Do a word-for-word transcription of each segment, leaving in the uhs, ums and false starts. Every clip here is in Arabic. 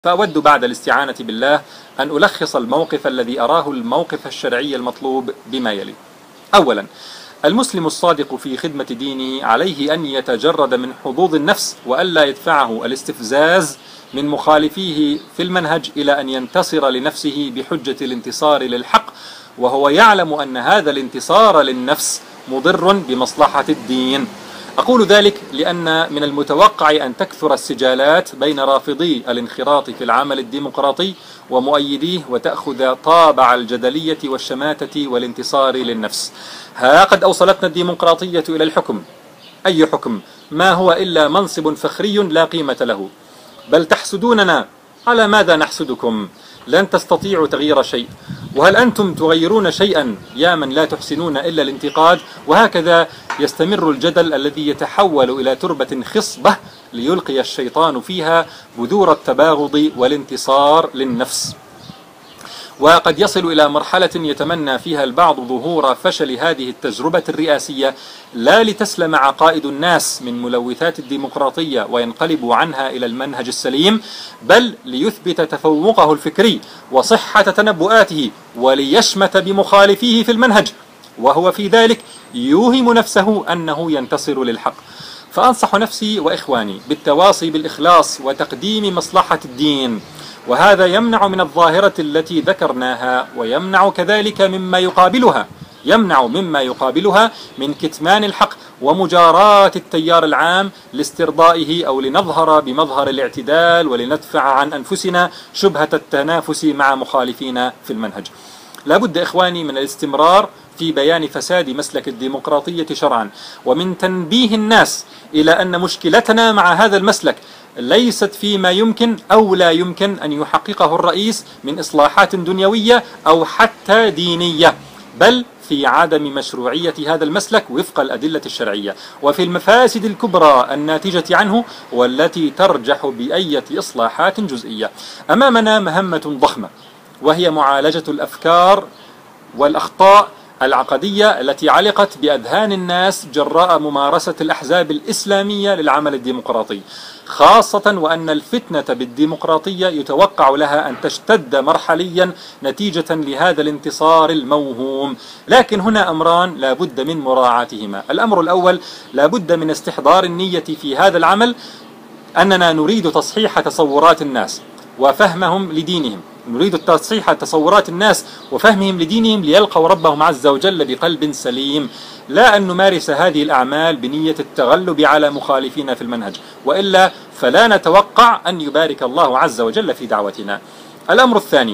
فأود بعد الاستعانة بالله أن ألخص الموقف الذي أراه الموقف الشرعي المطلوب بما يلي. أولا، المسلم الصادق في خدمة دينه عليه أن يتجرد من حظوظ النفس وألا يدفعه الاستفزاز من مخالفيه في المنهج إلى أن ينتصر لنفسه بحجة الانتصار للحق، وهو يعلم أن هذا الانتصار للنفس مضر بمصلحة الدين. أقول ذلك لأن من المتوقع أن تكثر السجالات بين رافضي الانخراط في العمل الديمقراطي ومؤيديه وتأخذ طابع الجدلية والشماتة والانتصار للنفس. ها قد أوصلتنا الديمقراطية إلى الحكم. أي حكم؟ ما هو إلا منصب فخري لا قيمة له. بل تحسدوننا. على ماذا نحسدكم؟ لن تستطيعوا تغيير شيء. وهل أنتم تغيرون شيئا يا من لا تحسنون إلا الانتقاد؟ وهكذا يستمر الجدل الذي يتحول إلى تربة خصبة ليلقي الشيطان فيها بذور التباغض والانتصار للنفس. وقد يصل إلى مرحلة يتمنى فيها البعض ظهور فشل هذه التجربة الرئاسية، لا لتسلم عقائد الناس من ملوثات الديمقراطية وينقلبوا عنها إلى المنهج السليم، بل ليثبت تفوقه الفكري وصحة تنبؤاته وليشمت بمخالفيه في المنهج، وهو في ذلك يوهم نفسه أنه ينتصر للحق. فأنصح نفسي وإخواني بالتواصي بالإخلاص وتقديم مصلحة الدين، وهذا يمنع من الظاهرة التي ذكرناها، ويمنع كذلك مما يقابلها يمنع مما يقابلها من كتمان الحق ومجاراة التيار العام لاسترضائه أو لنظهر بمظهر الاعتدال ولندفع عن أنفسنا شبهة التنافس مع مخالفين في المنهج. لا بد إخواني من الاستمرار في بيان فساد مسلك الديمقراطية شرعا، ومن تنبيه الناس إلى أن مشكلتنا مع هذا المسلك ليست فيما يمكن أو لا يمكن أن يحققه الرئيس من إصلاحات دنيوية أو حتى دينية، بل في عدم مشروعية هذا المسلك وفق الأدلة الشرعية، وفي المفاسد الكبرى الناتجة عنه والتي ترجح بأية إصلاحات جزئية. أمامنا مهمة ضخمة، وهي معالجة الأفكار والأخطاء العقدية التي علقت بأذهان الناس جراء ممارسة الأحزاب الإسلامية للعمل الديمقراطي، خاصة وأن الفتنة بالديمقراطية يتوقع لها أن تشتد مرحليا نتيجة لهذا الانتصار الموهوم. لكن هنا أمران لا بد من مراعاتهما. الأمر الأول، لا بد من استحضار النية في هذا العمل أننا نريد تصحيح تصورات الناس وفهمهم لدينهم، نريد تصحيح تصورات الناس وفهمهم لدينهم ليلقوا ربهم عز وجل بقلب سليم، لا أن نمارس هذه الأعمال بنية التغلب على مخالفين في المنهج، وإلا فلا نتوقع أن يبارك الله عز وجل في دعوتنا. الأمر الثاني،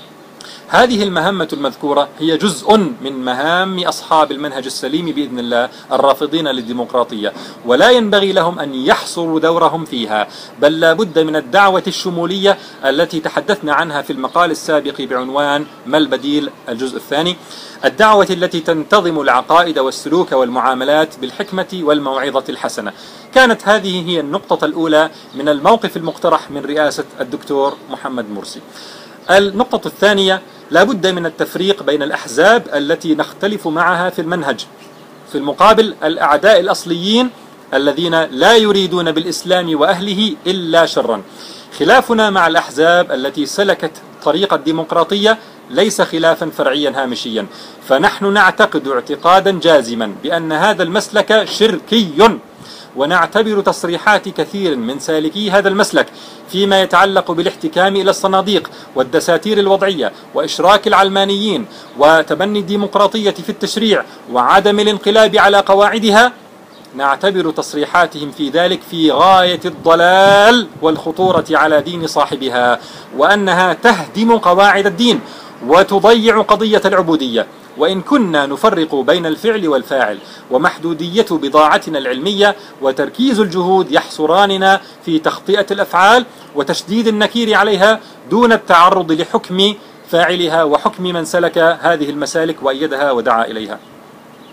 هذه المهمة المذكورة هي جزء من مهام أصحاب المنهج السليم بإذن الله الرافضين للديمقراطية، ولا ينبغي لهم أن يحصروا دورهم فيها، بل لا بد من الدعوة الشمولية التي تحدثنا عنها في المقال السابق بعنوان ما البديل، الجزء الثاني، الدعوة التي تنتظم العقائد والسلوك والمعاملات بالحكمة والموعظة الحسنة. كانت هذه هي النقطة الأولى من الموقف المقترح من رئاسة الدكتور محمد مرسي. النقطة الثانية، لا بد من التفريق بين الأحزاب التي نختلف معها في المنهج، في المقابل الأعداء الأصليين الذين لا يريدون بالإسلام وأهله إلا شرا. خلافنا مع الأحزاب التي سلكت طريق الديمقراطية ليس خلافا فرعيا هامشيا، فنحن نعتقد اعتقادا جازما بأن هذا المسلك شركي، ونعتبر تصريحات كثير من سالكي هذا المسلك فيما يتعلق بالاحتكام إلى الصناديق والدساتير الوضعية وإشراك العلمانيين وتبني الديمقراطية في التشريع وعدم الانقلاب على قواعدها، نعتبر تصريحاتهم في ذلك في غاية الضلال والخطورة على دين صاحبها، وأنها تهدم قواعد الدين وتضيع قضية العبودية. وإن كنا نفرق بين الفعل والفاعل، ومحدودية بضاعتنا العلمية وتركيز الجهود يحصراننا في تخطئة الأفعال وتشديد النكير عليها دون التعرض لحكم فاعلها وحكم من سلك هذه المسالك وأيدها ودعا إليها.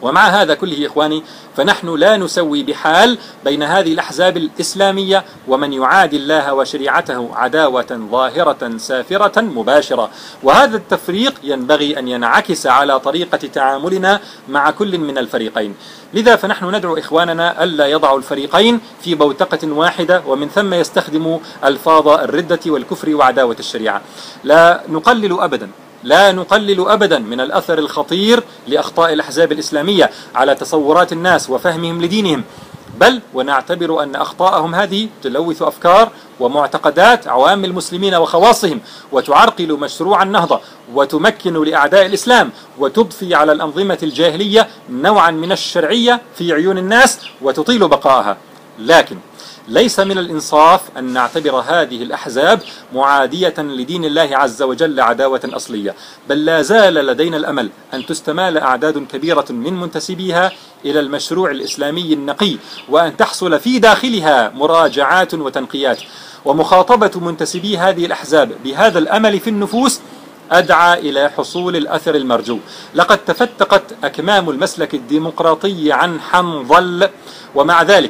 ومع هذا كله إخواني فنحن لا نسوي بحال بين هذه الأحزاب الإسلامية ومن يعادي الله وشريعته عداوة ظاهرة سافرة مباشرة، وهذا التفريق ينبغي أن ينعكس على طريقة تعاملنا مع كل من الفريقين. لذا فنحن ندعو إخواننا ألا يضعوا الفريقين في بوتقة واحدة ومن ثم يستخدموا ألفاظ الردة والكفر وعداوة الشريعة. لا نقلل أبدا لا نقلل أبدا من الأثر الخطير لأخطاء الأحزاب الإسلامية على تصورات الناس وفهمهم لدينهم، بل ونعتبر أن أخطاءهم هذه تلوث أفكار ومعتقدات عوام المسلمين وخواصهم، وتعرقل مشروع النهضة، وتمكن لأعداء الإسلام، وتضفي على الأنظمة الجاهلية نوعا من الشرعية في عيون الناس وتطيل بقائها. لكن ليس من الإنصاف أن نعتبر هذه الأحزاب معادية لدين الله عز وجل عداوة أصلية، بل لا زال لدينا الأمل أن تستمال أعداد كبيرة من منتسبيها إلى المشروع الإسلامي النقي، وأن تحصل في داخلها مراجعات وتنقيات. ومخاطبة منتسبي هذه الأحزاب بهذا الأمل في النفوس أدعى إلى حصول الأثر المرجو. لقد تفتقت أكمام المسلك الديمقراطي عن حنظل، ومع ذلك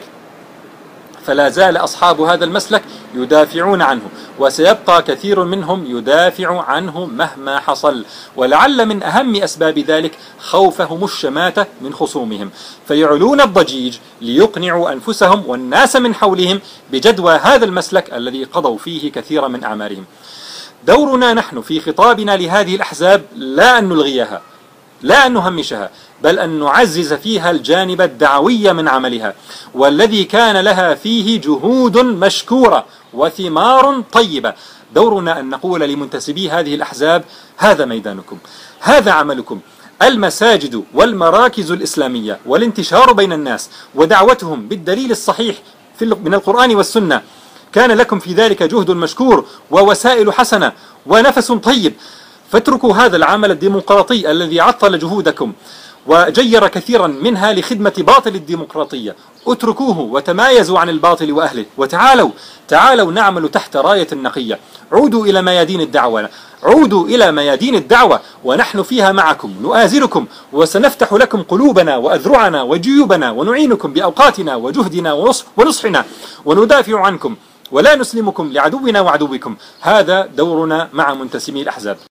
فلا زال أصحاب هذا المسلك يدافعون عنه، وسيبقى كثير منهم يدافع عنه مهما حصل. ولعل من أهم أسباب ذلك خوفهم الشماتة من خصومهم، فيعلون الضجيج ليقنعوا أنفسهم والناس من حولهم بجدوى هذا المسلك الذي قضوا فيه كثيرا من أعمارهم. دورنا نحن في خطابنا لهذه الأحزاب لا أن نلغيها، لا أن نهمشها، بل أن نعزز فيها الجانب الدعوي من عملها، والذي كان لها فيه جهود مشكورة وثمار طيبة. دورنا أن نقول لمنتسبي هذه الأحزاب: هذا ميدانكم، هذا عملكم. المساجد والمراكز الإسلامية والانتشار بين الناس ودعوتهم بالدليل الصحيح من القرآن والسنة، كان لكم في ذلك جهد مشكور ووسائل حسنة ونفس طيب، فاتركوا هذا العمل الديمقراطي الذي عطل جهودكم وجير كثيرا منها لخدمة باطل الديمقراطية. اتركوه وتمايزوا عن الباطل وأهله، وتعالوا تعالوا نعمل تحت راية نقية. عودوا إلى ميادين الدعوة، عودوا إلى ميادين الدعوة ونحن فيها معكم نؤازركم، وسنفتح لكم قلوبنا وأذرعنا وجيوبنا، ونعينكم بأوقاتنا وجهدنا ونصحنا، وندافع عنكم ولا نسلمكم لعدونا وعدوكم. هذا دورنا مع منتسبي الأحزاب.